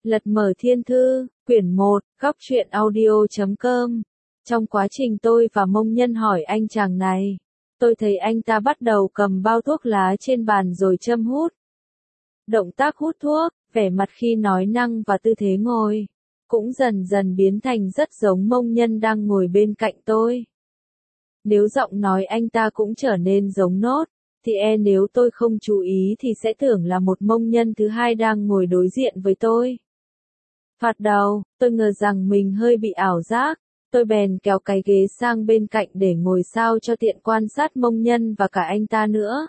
Lật mở thiên thư, quyển 1, góc truyện audio.com. Trong quá trình tôi và Mông Nhân hỏi anh chàng này, tôi thấy anh ta bắt đầu cầm bao thuốc lá trên bàn rồi châm hút. Động tác hút thuốc, vẻ mặt khi nói năng và tư thế ngồi, cũng dần dần biến thành rất giống Mông Nhân đang ngồi bên cạnh tôi. Nếu giọng nói anh ta cũng trở nên giống nốt, thì nếu tôi không chú ý thì sẽ tưởng là một Mông Nhân thứ hai đang ngồi đối diện với tôi. Thoạt đầu, tôi ngờ rằng mình hơi bị ảo giác, tôi bèn kéo cái ghế sang bên cạnh để ngồi sao cho tiện quan sát Mông Nhân và cả anh ta nữa.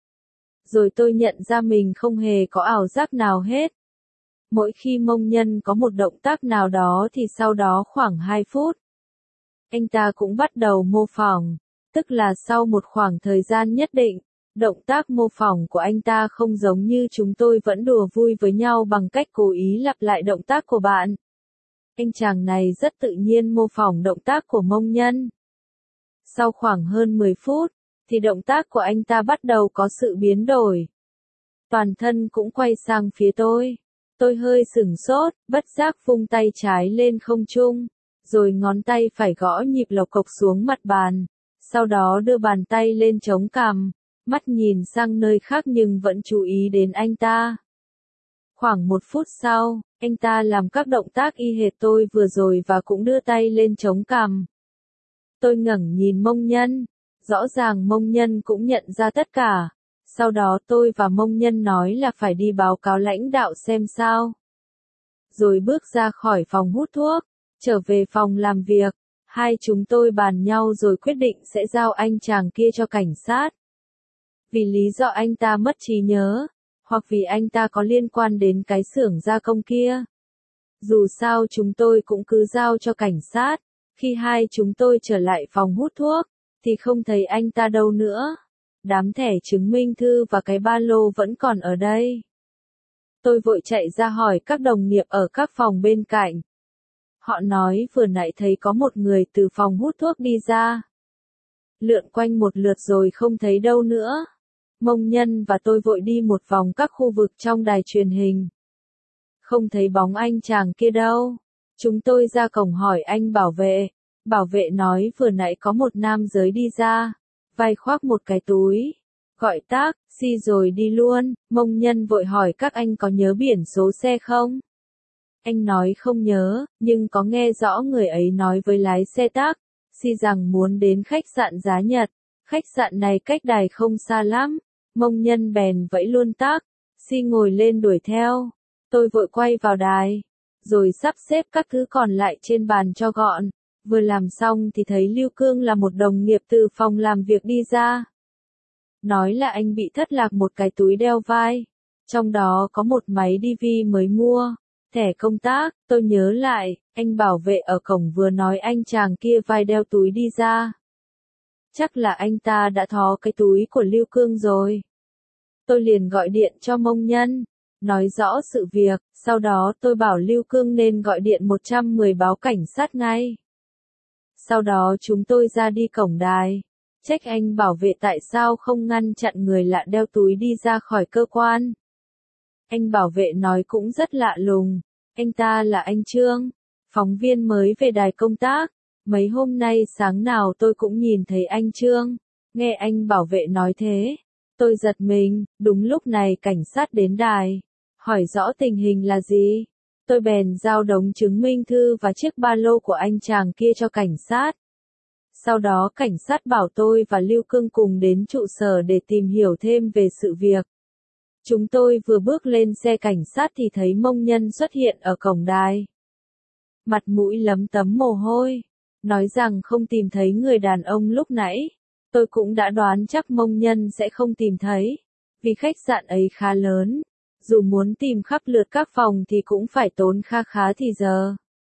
Rồi tôi nhận ra mình không hề có ảo giác nào hết. Mỗi khi Mông Nhân có một động tác nào đó thì sau đó khoảng 2 phút, anh ta cũng bắt đầu mô phỏng, tức là sau một khoảng thời gian nhất định, động tác mô phỏng của anh ta không giống như chúng tôi vẫn đùa vui với nhau bằng cách cố ý lặp lại động tác của bạn. Anh chàng này rất tự nhiên mô phỏng động tác của Mông Nhân. Sau khoảng hơn 10 phút, thì động tác của anh ta bắt đầu có sự biến đổi. Toàn thân cũng quay sang phía tôi. Tôi hơi sửng sốt, bất giác vung tay trái lên không trung, rồi ngón tay phải gõ nhịp lộc cộc xuống mặt bàn. Sau đó đưa bàn tay lên chống cằm, mắt nhìn sang nơi khác nhưng vẫn chú ý đến anh ta. Khoảng 1 phút sau, anh ta làm các động tác y hệt tôi vừa rồi và cũng đưa tay lên chống cằm. Tôi ngẩng nhìn Mông Nhân, rõ ràng Mông Nhân cũng nhận ra tất cả. Sau đó tôi và Mông Nhân nói là phải đi báo cáo lãnh đạo xem sao. Rồi bước ra khỏi phòng hút thuốc, trở về phòng làm việc, hai chúng tôi bàn nhau rồi quyết định sẽ giao anh chàng kia cho cảnh sát. Vì lý do anh ta mất trí nhớ, hoặc vì anh ta có liên quan đến cái xưởng gia công kia. Dù sao chúng tôi cũng cứ giao cho cảnh sát. Khi hai chúng tôi trở lại phòng hút thuốc, thì không thấy anh ta đâu nữa. Đám thẻ chứng minh thư và cái ba lô vẫn còn ở đây. Tôi vội chạy ra hỏi các đồng nghiệp ở các phòng bên cạnh. Họ nói vừa nãy thấy có một người từ phòng hút thuốc đi ra. Lượn quanh một lượt rồi không thấy đâu nữa. Mông Nhân và tôi vội đi một vòng các khu vực trong đài truyền hình. Không thấy bóng anh chàng kia đâu. Chúng tôi ra cổng hỏi anh bảo vệ. Bảo vệ nói vừa nãy có một nam giới đi ra, vai khoác một cái túi, gọi taxi rồi đi luôn. Mông Nhân vội hỏi các anh có nhớ biển số xe không? Anh nói không nhớ, nhưng có nghe rõ người ấy nói với lái xe taxi rằng muốn đến khách sạn Giá Nhật. Khách sạn này cách đài không xa lắm. Mông Nhân bèn vẫy luôn taxi ngồi lên đuổi theo. Tôi vội quay vào đài, rồi sắp xếp các thứ còn lại trên bàn cho gọn. Vừa làm xong thì thấy Lưu Cương là một đồng nghiệp từ phòng làm việc đi ra. Nói là anh bị thất lạc một cái túi đeo vai. Trong đó có một máy DV mới mua, thẻ công tác. Tôi nhớ lại, anh bảo vệ ở cổng vừa nói anh chàng kia vai đeo túi đi ra. Chắc là anh ta đã thó cái túi của Lưu Cương rồi. Tôi liền gọi điện cho Mông Nhân, nói rõ sự việc. Sau đó tôi bảo Lưu Cương nên gọi điện 110 báo cảnh sát ngay. Sau đó chúng tôi ra đi cổng đài, trách anh bảo vệ tại sao không ngăn chặn người lạ đeo túi đi ra khỏi cơ quan. Anh bảo vệ nói cũng rất lạ lùng, anh ta là anh Trương, phóng viên mới về đài công tác. Mấy hôm nay sáng nào tôi cũng nhìn thấy anh Trương. Nghe anh bảo vệ nói thế, tôi giật mình. Đúng lúc này cảnh sát đến đài, hỏi rõ tình hình là gì. Tôi bèn giao đống chứng minh thư và chiếc ba lô của anh chàng kia cho cảnh sát. Sau đó cảnh sát bảo tôi và Lưu Cương cùng đến trụ sở để tìm hiểu thêm về sự việc. Chúng tôi vừa bước lên xe cảnh sát thì thấy Mông Nhân xuất hiện ở cổng đài. Mặt mũi lấm tấm mồ hôi, nói rằng không tìm thấy người đàn ông lúc nãy. Tôi cũng đã đoán chắc Mông Nhân sẽ không tìm thấy, vì khách sạn ấy khá lớn. Dù muốn tìm khắp lượt các phòng thì cũng phải tốn kha khá thì giờ.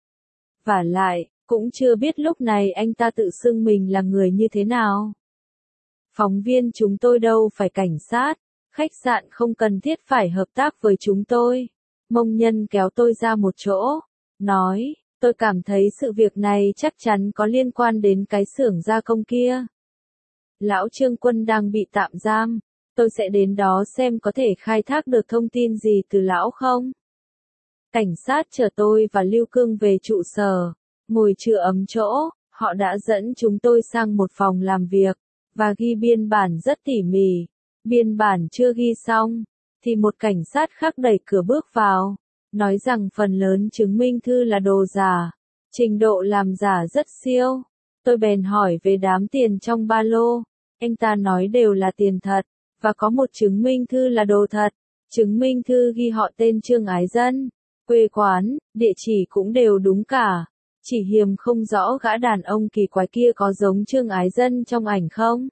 Vả lại, cũng chưa biết lúc này anh ta tự xưng mình là người như thế nào. Phóng viên chúng tôi đâu phải cảnh sát, khách sạn không cần thiết phải hợp tác với chúng tôi. Mông Nhân kéo tôi ra một chỗ, nói, tôi cảm thấy sự việc này chắc chắn có liên quan đến cái xưởng gia công kia. Lão Trương Quân đang bị tạm giam. Tôi sẽ đến đó xem có thể khai thác được thông tin gì từ lão không. Cảnh sát chở tôi và Lưu Cương về trụ sở, ngồi chưa ấm chỗ, họ đã dẫn chúng tôi sang một phòng làm việc, và ghi biên bản rất tỉ mỉ. Biên bản chưa ghi xong, thì một cảnh sát khác đẩy cửa bước vào, nói rằng phần lớn chứng minh thư là đồ giả, trình độ làm giả rất siêu. Tôi bèn hỏi về đám tiền trong ba lô, anh ta nói đều là tiền thật, và có một chứng minh thư là đồ thật, chứng minh thư ghi họ tên Trương Ái Dân, quê quán, địa chỉ cũng đều đúng cả. Chỉ hiềm không rõ gã đàn ông kỳ quái kia có giống Trương Ái Dân trong ảnh không?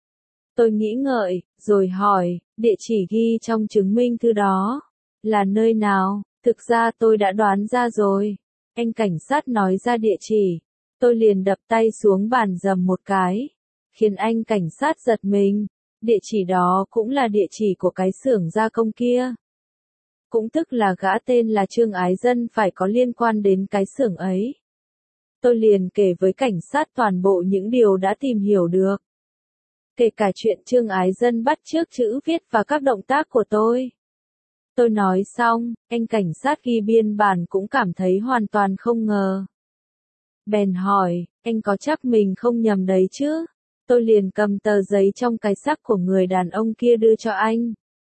Tôi nghĩ ngợi, rồi hỏi, địa chỉ ghi trong chứng minh thư đó là nơi nào? Thực ra tôi đã đoán ra rồi. Anh cảnh sát nói ra địa chỉ. Tôi liền đập tay xuống bàn dầm một cái, khiến anh cảnh sát giật mình. Địa chỉ đó cũng là địa chỉ của cái xưởng gia công kia. Cũng tức là gã tên là Trương Ái Dân phải có liên quan đến cái xưởng ấy. Tôi liền kể với cảnh sát toàn bộ những điều đã tìm hiểu được. Kể cả chuyện Trương Ái Dân bắt chước chữ viết và các động tác của tôi. Tôi nói xong, anh cảnh sát ghi biên bản cũng cảm thấy hoàn toàn không ngờ. Bèn hỏi, anh có chắc mình không nhầm đấy chứ? Tôi liền cầm tờ giấy trong cái xắc của người đàn ông kia đưa cho anh.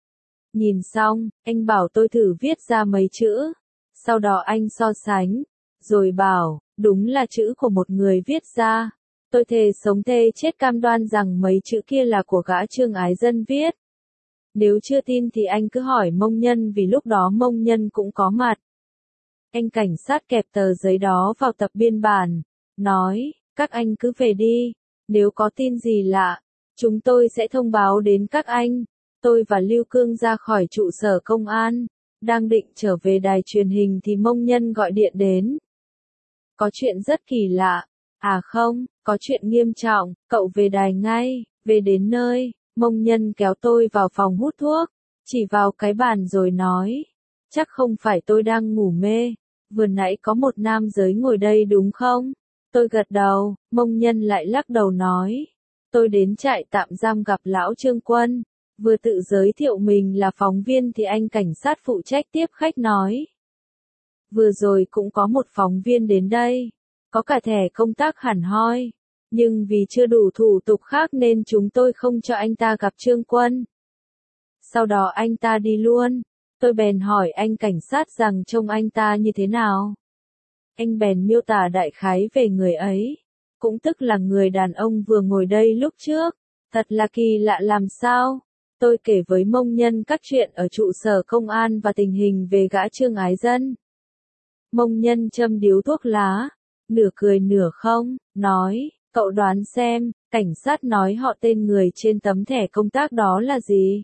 Nhìn xong, anh bảo tôi thử viết ra mấy chữ. Sau đó anh so sánh, rồi bảo, đúng là chữ của một người viết ra. Tôi thề sống thề chết cam đoan rằng mấy chữ kia là của gã Trương Ái Dân viết. Nếu chưa tin thì anh cứ hỏi Mông Nhân vì lúc đó Mông Nhân cũng có mặt. Anh cảnh sát kẹp tờ giấy đó vào tập biên bản, nói, các anh cứ về đi, nếu có tin gì lạ, chúng tôi sẽ thông báo đến các anh. Tôi và Lưu Cương ra khỏi trụ sở công an, đang định trở về đài truyền hình thì Mông Nhân gọi điện đến. Có chuyện rất kỳ lạ. À không, có chuyện nghiêm trọng, cậu về đài ngay. Về đến nơi, Mông Nhân kéo tôi vào phòng hút thuốc, chỉ vào cái bàn rồi nói, chắc không phải tôi đang ngủ mê, vừa nãy có một nam giới ngồi đây đúng không? Tôi gật đầu, Mông Nhân lại lắc đầu nói, tôi đến trại tạm giam gặp lão Trương Quân, vừa tự giới thiệu mình là phóng viên thì anh cảnh sát phụ trách tiếp khách nói, vừa rồi cũng có một phóng viên đến đây, có cả thẻ công tác hẳn hoi. Nhưng vì chưa đủ thủ tục khác nên chúng tôi không cho anh ta gặp Trương Quân. Sau đó anh ta đi luôn. Tôi bèn hỏi anh cảnh sát rằng trông anh ta như thế nào. Anh bèn miêu tả đại khái về người ấy. Cũng tức là người đàn ông vừa ngồi đây lúc trước. Thật là kỳ lạ làm sao. Tôi kể với Mông Nhân các chuyện ở trụ sở công an và tình hình về gã Trương Ái Dân. Mông Nhân châm điếu thuốc lá. Nửa cười nửa không, nói. Cậu đoán xem, cảnh sát nói họ tên người trên tấm thẻ công tác đó là gì?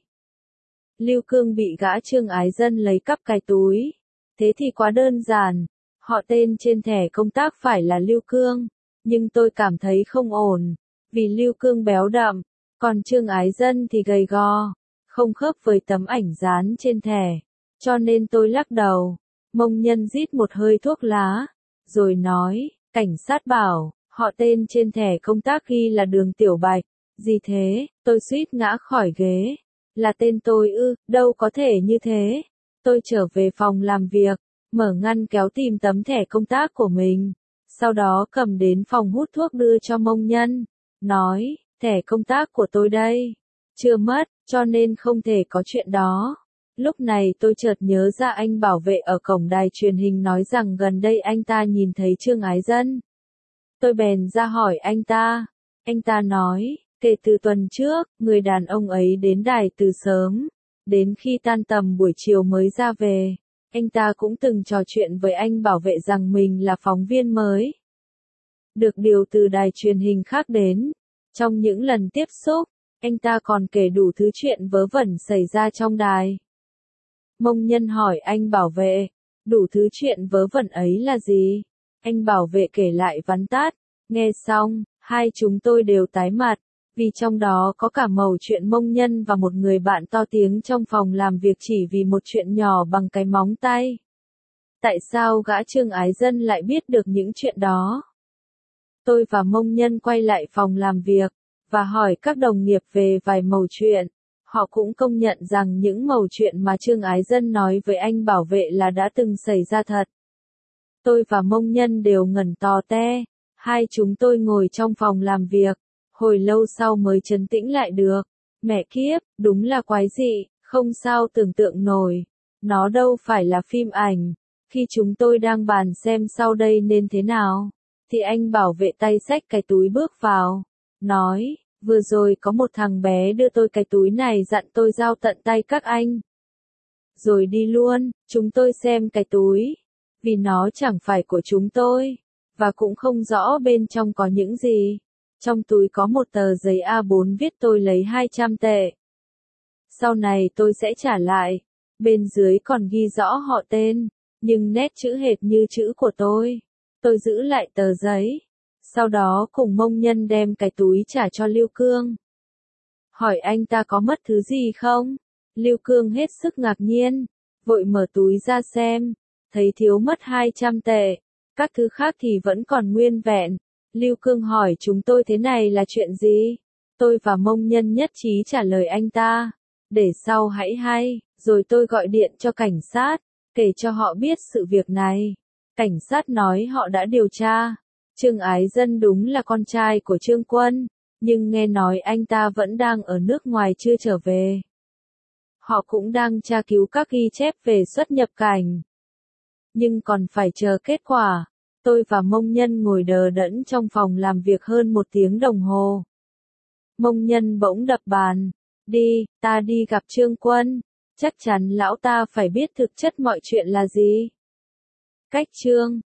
Lưu Cương bị gã Trương Ái Dân lấy cắp cái túi. Thế thì quá đơn giản. Họ tên trên thẻ công tác phải là Lưu Cương. Nhưng tôi cảm thấy không ổn. Vì Lưu Cương béo đậm. Còn Trương Ái Dân thì gầy gò. Không khớp với tấm ảnh dán trên thẻ. Cho nên tôi lắc đầu. Mông Nhân rít một hơi thuốc lá. Rồi nói, cảnh sát bảo. Họ tên trên thẻ công tác ghi là Đường Tiểu Bạch. Gì thế? Tôi suýt ngã khỏi ghế. Là tên tôi ư? Đâu có thể như thế. Tôi trở về phòng làm việc, mở ngăn kéo tìm tấm thẻ công tác của mình. Sau đó cầm đến phòng hút thuốc đưa cho Mông Nhân. Nói, thẻ công tác của tôi đây. Chưa mất, cho nên không thể có chuyện đó. Lúc này tôi chợt nhớ ra anh bảo vệ ở cổng đài truyền hình nói rằng gần đây anh ta nhìn thấy Trương Ái Dân. Tôi bèn ra hỏi anh ta. Anh ta nói, kể từ tuần trước, người đàn ông ấy đến đài từ sớm, đến khi tan tầm buổi chiều mới ra về. Anh ta cũng từng trò chuyện với anh bảo vệ rằng mình là phóng viên mới. Được điều từ đài truyền hình khác đến. Trong những lần tiếp xúc, anh ta còn kể đủ thứ chuyện vớ vẩn xảy ra trong đài. Mông Nhân hỏi anh bảo vệ, đủ thứ chuyện vớ vẩn ấy là gì? Anh bảo vệ kể lại vắn tắt. Nghe xong, hai chúng tôi đều tái mặt, vì trong đó có cả mẩu chuyện Mông Nhân và một người bạn to tiếng trong phòng làm việc chỉ vì một chuyện nhỏ bằng cái móng tay. Tại sao gã Trương Ái Dân lại biết được những chuyện đó? Tôi và Mông Nhân quay lại phòng làm việc, và hỏi các đồng nghiệp về vài mẩu chuyện. Họ cũng công nhận rằng những mẩu chuyện mà Trương Ái Dân nói với anh bảo vệ là đã từng xảy ra thật. Tôi và Mông Nhân đều ngẩn tò te, hai chúng tôi ngồi trong phòng làm việc, hồi lâu sau mới trấn tĩnh lại được. Mẹ kiếp, đúng là quái dị, không sao tưởng tượng nổi. Nó đâu phải là phim ảnh. Khi chúng tôi đang bàn xem sau đây nên thế nào, thì anh bảo vệ tay xách cái túi bước vào, nói, vừa rồi có một thằng bé đưa tôi cái túi này dặn tôi giao tận tay các anh. Rồi đi luôn, chúng tôi xem cái túi, vì nó chẳng phải của chúng tôi, và cũng không rõ bên trong có những gì. Trong túi có một tờ giấy A4 viết tôi lấy 200 tệ. Sau này tôi sẽ trả lại, bên dưới còn ghi rõ họ tên, nhưng nét chữ hệt như chữ của tôi. Tôi giữ lại tờ giấy, sau đó cùng Mông Nhân đem cái túi trả cho Lưu Cương. Hỏi anh ta có mất thứ gì không? Lưu Cương hết sức ngạc nhiên, vội mở túi ra xem, thấy thiếu mất 200 tệ, các thứ khác thì vẫn còn nguyên vẹn. Lưu Cương hỏi chúng tôi thế này là chuyện gì? Tôi và Mông Nhân nhất trí trả lời anh ta, để sau hãy hay, rồi tôi gọi điện cho cảnh sát, kể cho họ biết sự việc này. Cảnh sát nói họ đã điều tra. Trương Ái Dân đúng là con trai của Trương Quân, nhưng nghe nói anh ta vẫn đang ở nước ngoài chưa trở về. Họ cũng đang tra cứu các ghi chép về xuất nhập cảnh, nhưng còn phải chờ kết quả. Tôi và Mông Nhân ngồi đờ đẫn trong phòng làm việc hơn 1 tiếng đồng hồ. Mông Nhân bỗng đập bàn, đi, ta đi gặp Trương Quân, chắc chắn lão ta phải biết thực chất mọi chuyện là gì. Cách Trương